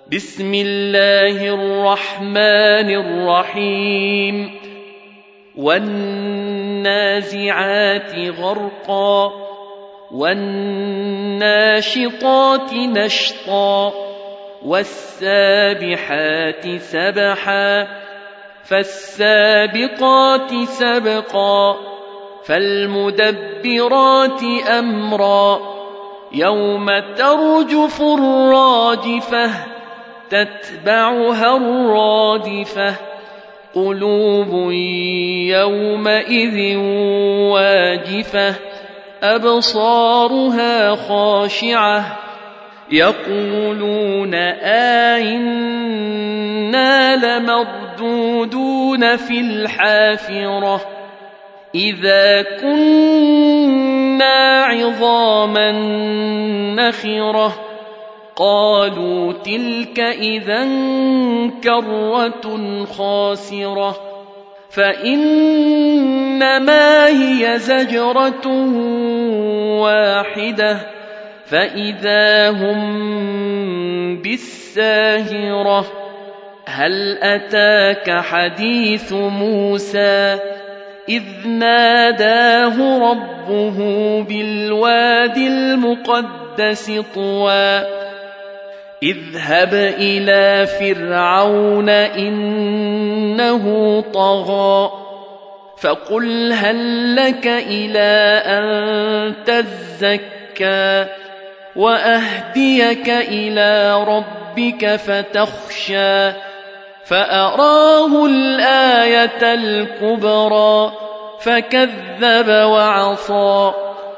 بسم الله الرحمن الرحيم والنازعات غرقا والناشطات نشطا والسابحات سبحا فالسابقات سبقا فالمدبرات أمرا يوم ترجف الراجفة تتبعها الرادفة قلوب يومئذ واجفة أبصارها خاشعة يقولون أئنا لمردودون في الحافرة إذا كنا عظاما نخرة قالوا تلك إذا كرة خاسرة فإنما هي زجرة واحدة فإذا هم بالساهرة هل أتاك حديث موسى إذ ناداه ربه بالوادي المقدس طوى اذهب إلى فرعون إنه طغى فقل هل لك إلى أن تزكى وأهديك إلى ربك فتخشى فأراه الآية الكبرى فكذب وعصى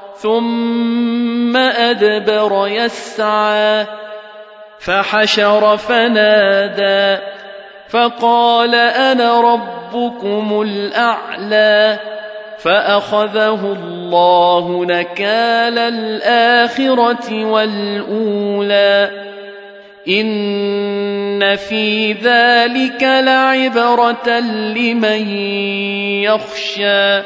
ثم أدبر يسعى فحشر فنادى فقال أنا ربكم الأعلى فأخذه الله نكال الآخرة والأولى إن في ذلك لعبرة لمن يخشى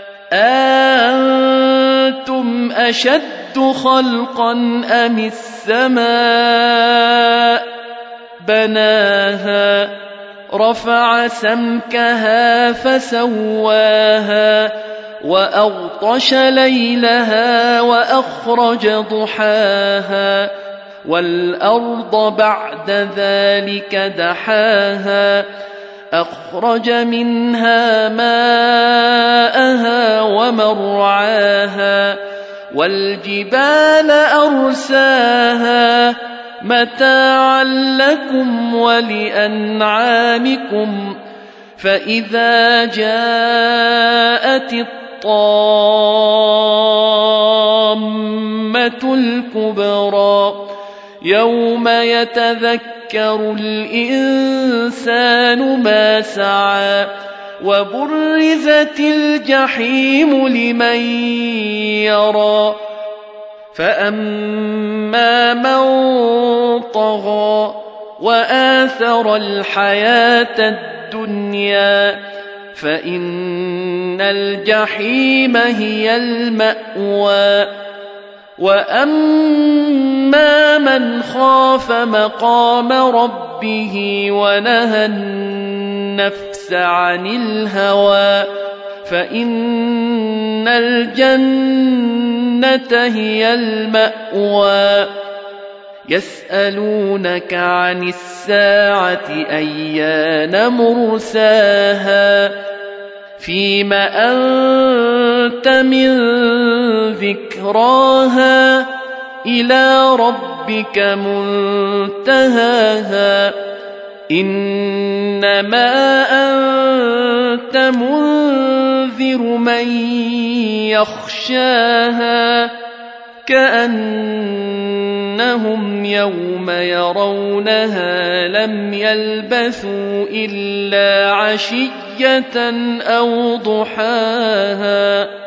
أأنتم أشد خلقا أم السماء بناها رفع سمكها فسواها وأغطش ليلها وأخرج ضحاها والأرض بعد ذلك دحاها أخرج منها ماءها ومرعاها والجبال أرساها متاعا لكم ولأنعامكم فإذا جاءت الطامة الكبرى يوم يتذكر الإنسان ما سعى وبرزت الجحيم لمن يرى فأما من طغى وآثر الحياة الدنيا فإن الجحيم هي المأوى وأما من خاف مقام ربه ونهى النفس عن الهوى فإن الجنة هي المأوى يسألونك عن الساعة أيان مرساها فيم أنت من ذكراها إلى ربك منتهاها إنما أنت منذر من يخشاها كأنهم يوم يرونها لم يلبثوا إلا عشية أو ضحاها